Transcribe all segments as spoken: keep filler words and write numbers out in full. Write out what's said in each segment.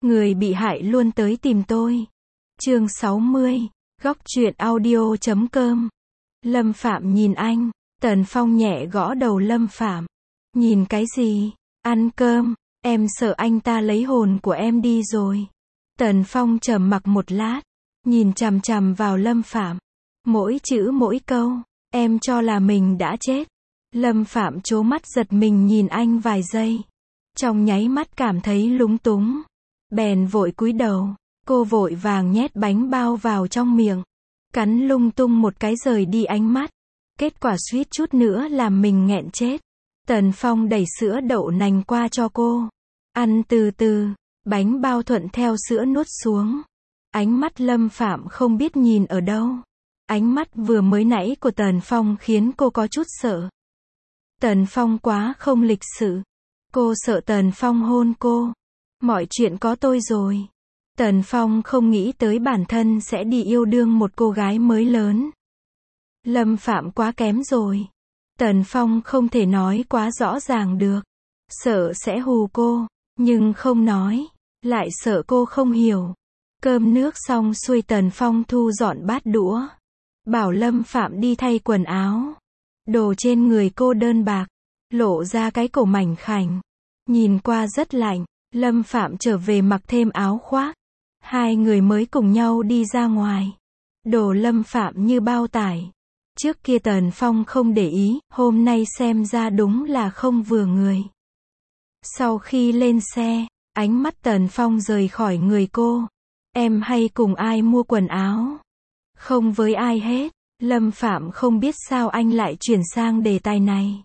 Người bị hại luôn tới tìm tôi. Chương sáu mươi, góc truyện audio chấm com. Lâm Phạm nhìn anh. Tần Phong nhẹ gõ đầu Lâm Phạm. Nhìn cái gì? Ăn cơm. Em sợ anh ta lấy hồn của em đi rồi. Tần Phong trầm mặc một lát, nhìn chằm chằm vào Lâm Phạm. Mỗi chữ mỗi câu, em cho là mình đã chết. Lâm Phạm trố mắt giật mình nhìn anh vài giây. Trong nháy mắt cảm thấy lúng túng. Bèn vội cúi đầu. Cô vội vàng nhét bánh bao vào trong miệng. Cắn lung tung một cái rời đi ánh mắt. Kết quả suýt chút nữa làm mình nghẹn chết. Tần Phong đẩy sữa đậu nành qua cho cô. Ăn từ từ. Bánh bao thuận theo sữa nuốt xuống. Ánh mắt Lâm Phạm không biết nhìn ở đâu. Ánh mắt vừa mới nãy của Tần Phong khiến cô có chút sợ. Tần Phong quá không lịch sự. Cô sợ Tần Phong hôn cô. Mọi chuyện có tôi rồi. Tần Phong không nghĩ tới bản thân sẽ đi yêu đương một cô gái mới lớn. Lâm Phạm quá kém rồi. Tần Phong không thể nói quá rõ ràng được. Sợ sẽ hù cô, nhưng không nói. Lại sợ cô không hiểu. Cơm nước xong xuôi Tần Phong thu dọn bát đũa. Bảo Lâm Phạm đi thay quần áo. Đồ trên người cô đơn bạc. Lộ ra cái cổ mảnh khảnh. Nhìn qua rất lạnh. Lâm Phạm trở về mặc thêm áo khoác. Hai người mới cùng nhau đi ra ngoài. Đồ Lâm Phạm như bao tải. Trước kia Tần Phong không để ý, hôm nay xem ra đúng là không vừa người. Sau khi lên xe, ánh mắt Tần Phong rời khỏi người cô. Em hay cùng ai mua quần áo? Không với ai hết. Lâm Phạm không biết sao anh lại chuyển sang đề tài này.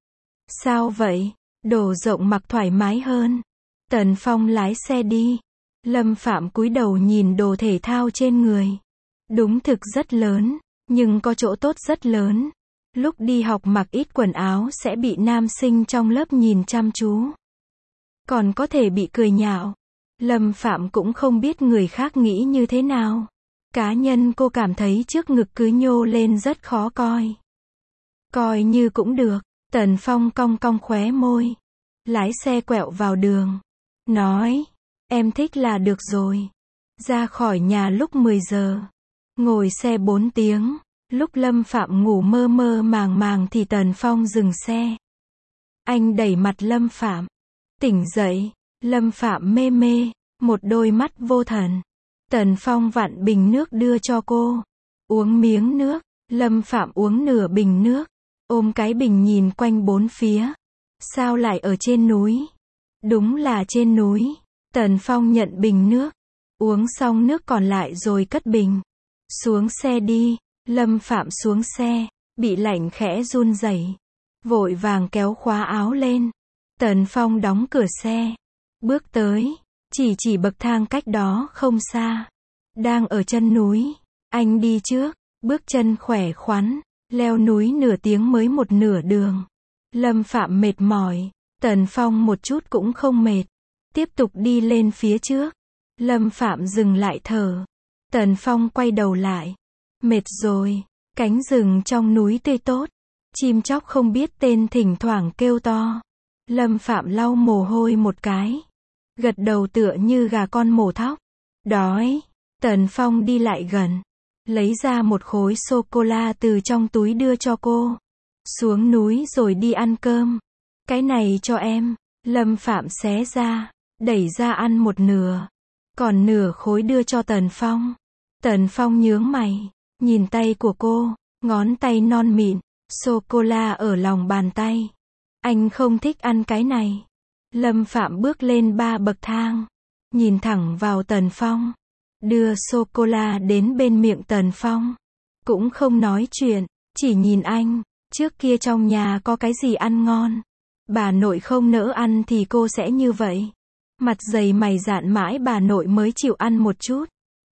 Sao vậy? Đồ rộng mặc thoải mái hơn. Tần Phong lái xe đi. Lâm Phạm cúi đầu nhìn đồ thể thao trên người. Đúng thực rất lớn, nhưng có chỗ tốt rất lớn. Lúc đi học mặc ít quần áo sẽ bị nam sinh trong lớp nhìn chăm chú. Còn có thể bị cười nhạo. Lâm Phạm cũng không biết người khác nghĩ như thế nào. Cá nhân cô cảm thấy trước ngực cứ nhô lên rất khó coi. Coi như cũng được. Tần Phong cong cong khóe môi. Lái xe quẹo vào đường. Nói, em thích là được rồi. Ra khỏi nhà lúc mười giờ. Ngồi xe bốn tiếng. Lúc Lâm Phạm ngủ mơ mơ màng màng thì Tần Phong dừng xe. Anh đẩy mặt Lâm Phạm. Tỉnh dậy. Lâm Phạm mê mê. Một đôi mắt vô thần. Tần Phong vặn bình nước đưa cho cô. Uống miếng nước. Lâm Phạm uống nửa bình nước. Ôm cái bình nhìn quanh bốn phía. Sao lại ở trên núi? Đúng là trên núi. Tần Phong nhận bình nước. Uống xong nước còn lại rồi cất bình. Xuống xe đi. Lâm Phạm xuống xe. Bị lạnh khẽ run rẩy. Vội vàng kéo khóa áo lên. Tần Phong đóng cửa xe. Bước tới. Chỉ chỉ bậc thang cách đó không xa. Đang ở chân núi. Anh đi trước. Bước chân khỏe khoắn. Leo núi nửa tiếng mới một nửa đường. Lâm Phạm mệt mỏi. Tần Phong một chút cũng không mệt. Tiếp tục đi lên phía trước. Lâm Phạm dừng lại thở. Tần Phong quay đầu lại. Mệt rồi. Cánh rừng trong núi tươi tốt. Chim chóc không biết tên thỉnh thoảng kêu to. Lâm Phạm lau mồ hôi một cái. Gật đầu tựa như gà con mổ thóc. Đói. Tần Phong đi lại gần. Lấy ra một khối sô-cô-la từ trong túi đưa cho cô. Xuống núi rồi đi ăn cơm. Cái này cho em. Lâm Phạm xé ra. Đẩy ra ăn một nửa. Còn nửa khối đưa cho Tần Phong. Tần Phong nhướng mày. Nhìn tay của cô. Ngón tay non mịn. Sô-cô-la ở lòng bàn tay. Anh không thích ăn cái này. Lâm Phạm bước lên ba bậc thang. Nhìn thẳng vào Tần Phong. Đưa sô-cô-la đến bên miệng Tần Phong. Cũng không nói chuyện. Chỉ nhìn anh. Trước kia trong nhà có cái gì ăn ngon. Bà nội không nỡ ăn thì cô sẽ như vậy. Mặt dày mày dạn mãi bà nội mới chịu ăn một chút.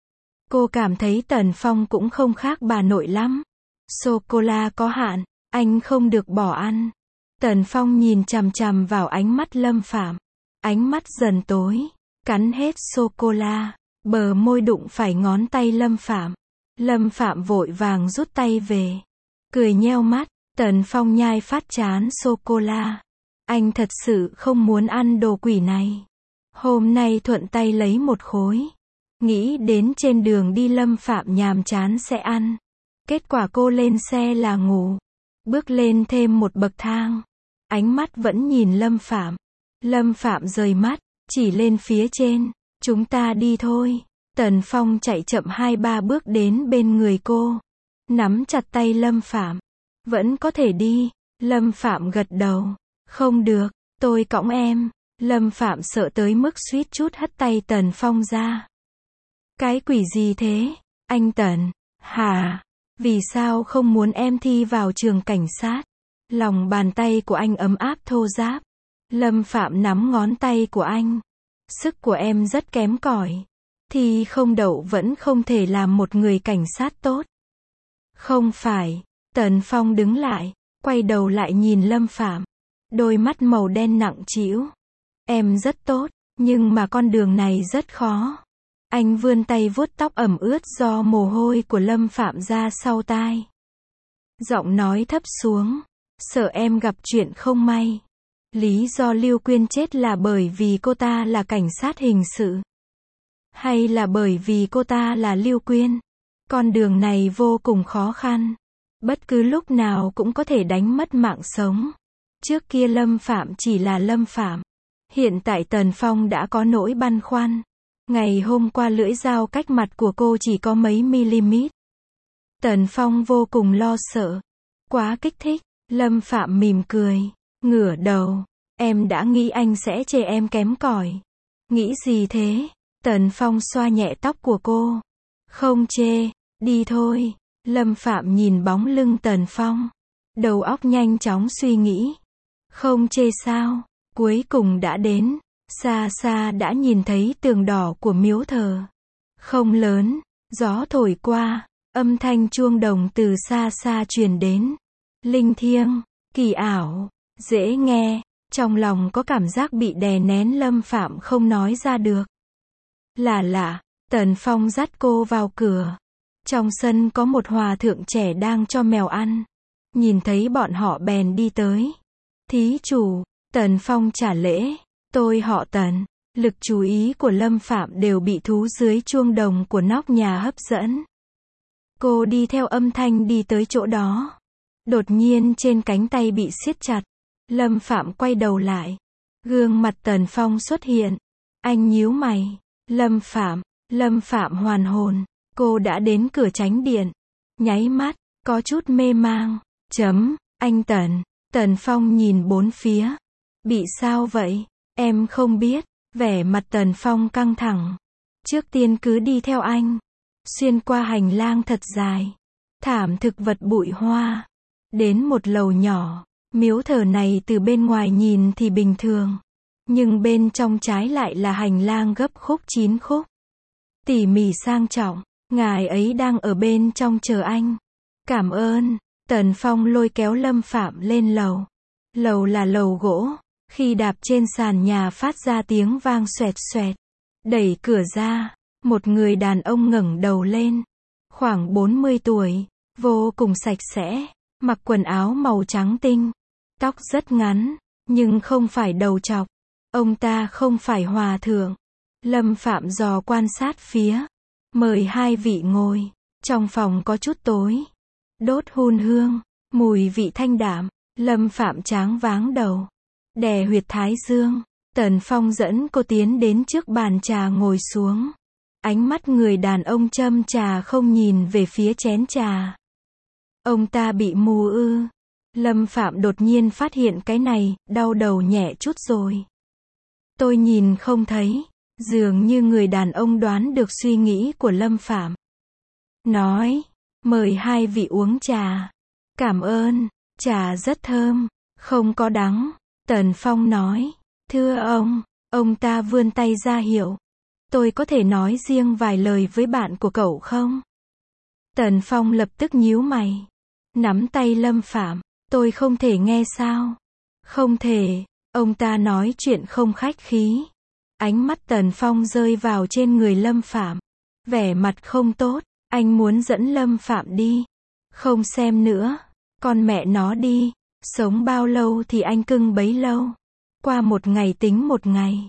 Cô cảm thấy Tần Phong cũng không khác bà nội lắm. Sô-cô-la có hạn. Anh không được bỏ ăn. Tần Phong nhìn chằm chằm vào ánh mắt Lâm Phạm. Ánh mắt dần tối. Cắn hết sô-cô-la. Bờ môi đụng phải ngón tay Lâm Phạm. Lâm Phạm vội vàng rút tay về. Cười nheo mắt. Tần Phong nhai phát chán sô-cô-la. Anh thật sự không muốn ăn đồ quỷ này. Hôm nay thuận tay lấy một khối. Nghĩ đến trên đường đi Lâm Phạm nhàm chán sẽ ăn. Kết quả cô lên xe là ngủ. Bước lên thêm một bậc thang. Ánh mắt vẫn nhìn Lâm Phạm. Lâm Phạm rời mắt, chỉ lên phía trên. Chúng ta đi thôi. Tần Phong chạy chậm hai ba bước đến bên người cô. Nắm chặt tay Lâm Phạm. Vẫn có thể đi. Lâm Phạm gật đầu. Không được, tôi cõng em. Lâm Phạm sợ tới mức suýt chút hất tay Tần Phong ra. Cái quỷ gì thế? Anh Tần. Hả? Vì sao không muốn em thi vào trường cảnh sát? Lòng bàn tay của anh ấm áp thô ráp. Lâm Phạm nắm ngón tay của anh. Sức của em rất kém cỏi. Thi không đậu vẫn không thể làm một người cảnh sát tốt. Không phải. Tần Phong đứng lại, quay đầu lại nhìn Lâm Phạm. Đôi mắt màu đen nặng trĩu. Em rất tốt, nhưng mà con đường này rất khó. Anh vươn tay vuốt tóc ẩm ướt do mồ hôi của Lâm Phạm ra sau tai. Giọng nói thấp xuống. Sợ em gặp chuyện không may. Lý do Lưu Quyên chết là bởi vì cô ta là cảnh sát hình sự. Hay là bởi vì cô ta là Lưu Quyên? Con đường này vô cùng khó khăn. Bất cứ lúc nào cũng có thể đánh mất mạng sống. Trước kia Lâm Phạm chỉ là Lâm Phạm. Hiện tại Tần Phong đã có nỗi băn khoăn. Ngày hôm qua lưỡi dao cách mặt của cô chỉ có mấy mm. Tần Phong vô cùng lo sợ. Quá kích thích. Lâm Phạm mỉm cười. Ngửa đầu. Em đã nghĩ anh sẽ chê em kém cỏi. Nghĩ gì thế? Tần Phong xoa nhẹ tóc của cô. Không chê. Đi thôi. Lâm Phạm nhìn bóng lưng Tần Phong. Đầu óc nhanh chóng suy nghĩ. Không chê sao? Cuối cùng đã đến. Xa xa đã nhìn thấy tường đỏ của miếu thờ. Không lớn. Gió thổi qua. Âm thanh chuông đồng từ xa xa truyền đến. Linh thiêng. Kỳ ảo. Dễ nghe. Trong lòng có cảm giác bị đè nén. Lâm Phạm không nói ra được. Là lạ. Tần Phong dắt cô vào cửa. Trong sân có một hòa thượng trẻ đang cho mèo ăn. Nhìn thấy bọn họ bèn đi tới. Thí chủ. Tần Phong trả lễ. Tôi họ Tần. Lực chú ý của Lâm Phạm đều bị thú dưới chuông đồng của nóc nhà hấp dẫn. Cô đi theo âm thanh đi tới chỗ đó. Đột nhiên trên cánh tay bị siết chặt. Lâm Phạm quay đầu lại. Gương mặt Tần Phong xuất hiện. Anh nhíu mày. Lâm Phạm. Lâm Phạm hoàn hồn. Cô đã đến cửa chánh điện. Nháy mắt. Có chút mê mang. Chấm. Anh Tần. Tần Phong nhìn bốn phía. Bị sao vậy? Em không biết. Vẻ mặt Tần Phong căng thẳng. Trước tiên cứ đi theo anh. Xuyên qua hành lang thật dài. Thảm thực vật bụi hoa. Đến một lầu nhỏ. Miếu thờ này từ bên ngoài nhìn thì bình thường. Nhưng bên trong trái lại là hành lang gấp khúc chín khúc. Tỉ mỉ sang trọng. Ngài ấy đang ở bên trong chờ anh. Cảm ơn. Tần Phong lôi kéo Lâm Phạm lên lầu. Lầu là lầu gỗ. Khi đạp trên sàn nhà phát ra tiếng vang xoẹt xoẹt. Đẩy cửa ra. Một người đàn ông ngẩng đầu lên. Khoảng bốn mươi tuổi. Vô cùng sạch sẽ. Mặc quần áo màu trắng tinh. Tóc rất ngắn. Nhưng không phải đầu trọc. Ông ta không phải hòa thượng. Lâm Phạm dò quan sát phía. Mời hai vị ngồi. Trong phòng có chút tối. Đốt hun hương. Mùi vị thanh đạm. Lâm Phạm tráng váng đầu. Đè huyệt thái dương. Tần Phong dẫn cô tiến đến trước bàn trà ngồi xuống. Ánh mắt người đàn ông châm trà không nhìn về phía chén trà. Ông ta bị mù ư? Lâm Phạm đột nhiên phát hiện cái này, đau đầu nhẹ chút rồi. Tôi nhìn không thấy. Dường như người đàn ông đoán được suy nghĩ của Lâm Phạm. Nói, mời hai vị uống trà. Cảm ơn, trà rất thơm, không có đắng. Tần Phong nói, thưa ông, ông ta vươn tay ra hiệu. Tôi có thể nói riêng vài lời với bạn của cậu không? Tần Phong lập tức nhíu mày. Nắm tay Lâm Phạm, tôi không thể nghe sao? Không thể, ông ta nói chuyện không khách khí. Ánh mắt Tần Phong rơi vào trên người Lâm Phạm. Vẻ mặt không tốt, anh muốn dẫn Lâm Phạm đi. Không xem nữa, con mẹ nó đi. Sống bao lâu thì anh cưng bấy lâu. Qua một ngày tính một ngày.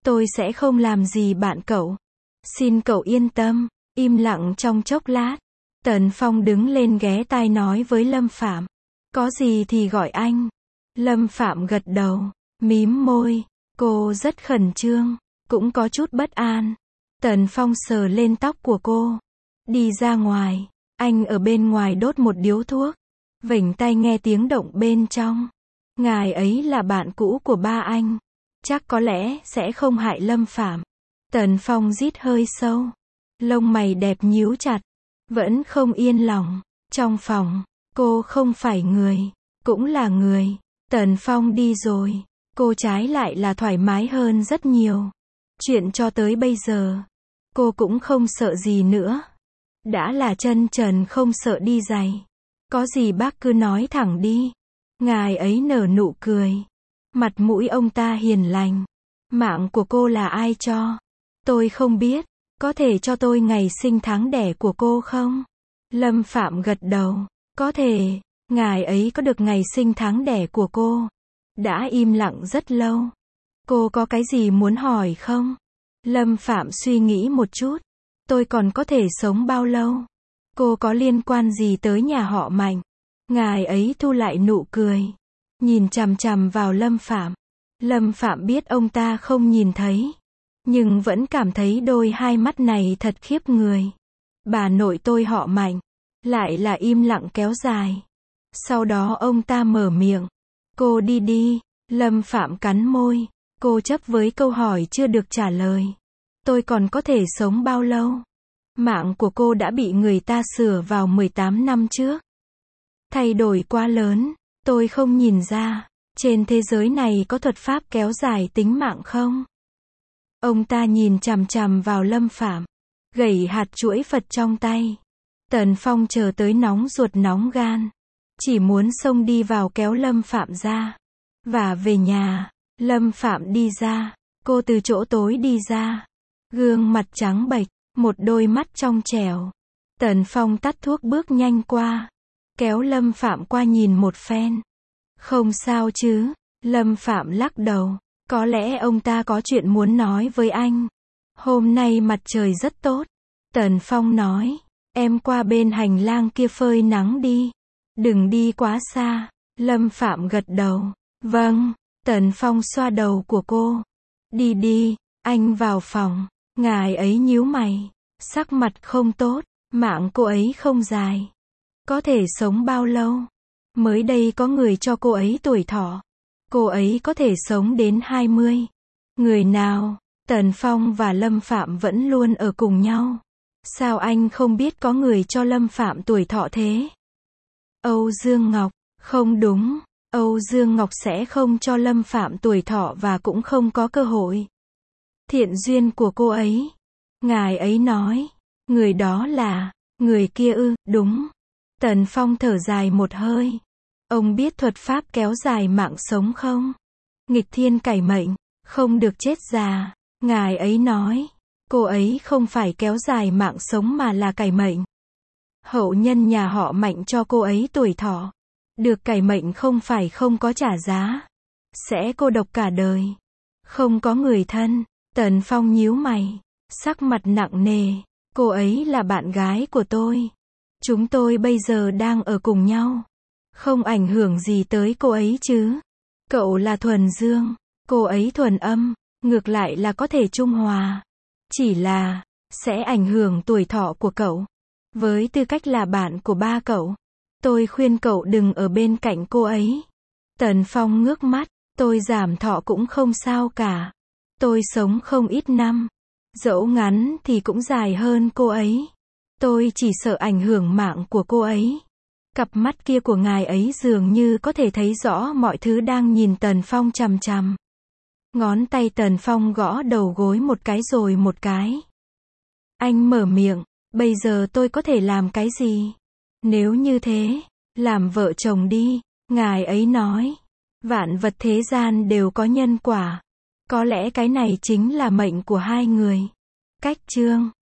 Tôi sẽ không làm gì bạn cậu. Xin cậu yên tâm. Im lặng trong chốc lát. Tần Phong đứng lên ghé tai nói với Lâm Phạm. Có gì thì gọi anh. Lâm Phạm gật đầu, mím môi. Cô rất khẩn trương, cũng có chút bất an. Tần Phong sờ lên tóc của cô. Đi ra ngoài. Anh ở bên ngoài đốt một điếu thuốc. Vểnh tai nghe tiếng động bên trong. Ngài ấy là bạn cũ của ba anh. Chắc có lẽ sẽ không hại Lâm Phạm. Tần Phong rít hơi sâu. Lông mày đẹp nhíu chặt. Vẫn không yên lòng. Trong phòng, cô không phải người, cũng là người. Tần Phong đi rồi. Cô trái lại là thoải mái hơn rất nhiều. Chuyện cho tới bây giờ, cô cũng không sợ gì nữa. Đã là chân trần không sợ đi giày. Có gì bác cứ nói thẳng đi. Ngài ấy nở nụ cười. Mặt mũi ông ta hiền lành. Mạng của cô là ai cho? Tôi không biết. Có thể cho tôi ngày sinh tháng đẻ của cô không? Lâm Phạm gật đầu. Có thể. Ngài ấy có được ngày sinh tháng đẻ của cô. Đã im lặng rất lâu. Cô có cái gì muốn hỏi không? Lâm Phạm suy nghĩ một chút. Tôi còn có thể sống bao lâu? Cô có liên quan gì tới nhà họ Mạnh? Ngài ấy thu lại nụ cười. Nhìn chằm chằm vào Lâm Phạm. Lâm Phạm biết ông ta không nhìn thấy. Nhưng vẫn cảm thấy đôi hai mắt này thật khiếp người. Bà nội tôi họ Mạnh. Lại là im lặng kéo dài. Sau đó ông ta mở miệng. Cô đi đi. Lâm Phạm cắn môi. Cô chấp với câu hỏi chưa được trả lời. Tôi còn có thể sống bao lâu? Mạng của cô đã bị người ta sửa vào mười tám năm trước. Thay đổi quá lớn. Tôi không nhìn ra. Trên thế giới này có thuật pháp kéo dài tính mạng không? Ông ta nhìn chằm chằm vào Lâm Phạm. Gẩy hạt chuỗi Phật trong tay. Tần Phong chờ tới nóng ruột nóng gan. Chỉ muốn xông đi vào kéo Lâm Phạm ra. Và về nhà. Lâm Phạm đi ra. Cô từ chỗ tối đi ra. Gương mặt trắng bệch. Một đôi mắt trong trẻo. Tần Phong tắt thuốc bước nhanh qua. Kéo Lâm Phạm qua nhìn một phen. Không sao chứ. Lâm Phạm lắc đầu. Có lẽ ông ta có chuyện muốn nói với anh. Hôm nay mặt trời rất tốt. Tần Phong nói. Em qua bên hành lang kia phơi nắng đi. Đừng đi quá xa. Lâm Phạm gật đầu. Vâng. Tần Phong xoa đầu của cô. Đi đi. Anh vào phòng. Ngài ấy nhíu mày. Sắc mặt không tốt. Mạng cô ấy không dài. Có thể sống bao lâu? Mới đây có người cho cô ấy tuổi thọ. Cô ấy có thể sống đến hai mươi. Người nào? Tần Phong và Lâm Phạm vẫn luôn ở cùng nhau. Sao anh không biết có người cho Lâm Phạm tuổi thọ thế? Âu Dương Ngọc. Không đúng. Âu Dương Ngọc sẽ không cho Lâm Phạm tuổi thọ và cũng không có cơ hội. Thiện duyên của cô ấy. Ngài ấy nói. Người đó là. Người kia ư, đúng. Tần Phong thở dài một hơi. Ông biết thuật pháp kéo dài mạng sống không? Nghịch thiên cải mệnh. Không được chết già. Ngài ấy nói. Cô ấy không phải kéo dài mạng sống mà là cải mệnh. Hậu nhân nhà họ Mạnh cho cô ấy tuổi thọ. Được cải mệnh không phải không có trả giá. Sẽ cô độc cả đời. Không có người thân. Tần Phong nhíu mày. Sắc mặt nặng nề. Cô ấy là bạn gái của tôi. Chúng tôi bây giờ đang ở cùng nhau. Không ảnh hưởng gì tới cô ấy chứ. Cậu là thuần dương. Cô ấy thuần âm. Ngược lại là có thể trung hòa. Chỉ là. Sẽ ảnh hưởng tuổi thọ của cậu. Với tư cách là bạn của ba cậu. Tôi khuyên cậu đừng ở bên cạnh cô ấy. Tần Phong ngước mắt. Tôi giảm thọ cũng không sao cả. Tôi sống không ít năm. Dẫu ngắn thì cũng dài hơn cô ấy. Tôi chỉ sợ ảnh hưởng mạng của cô ấy. Cặp mắt kia của ngài ấy dường như có thể thấy rõ mọi thứ đang nhìn Tần Phong chằm chằm. Ngón tay Tần Phong gõ đầu gối một cái rồi một cái. Anh mở miệng. Bây giờ tôi có thể làm cái gì? Nếu như thế, làm vợ chồng đi. Ngài ấy nói. Vạn vật thế gian đều có nhân quả. Có lẽ cái này chính là mệnh của hai người. Cách chương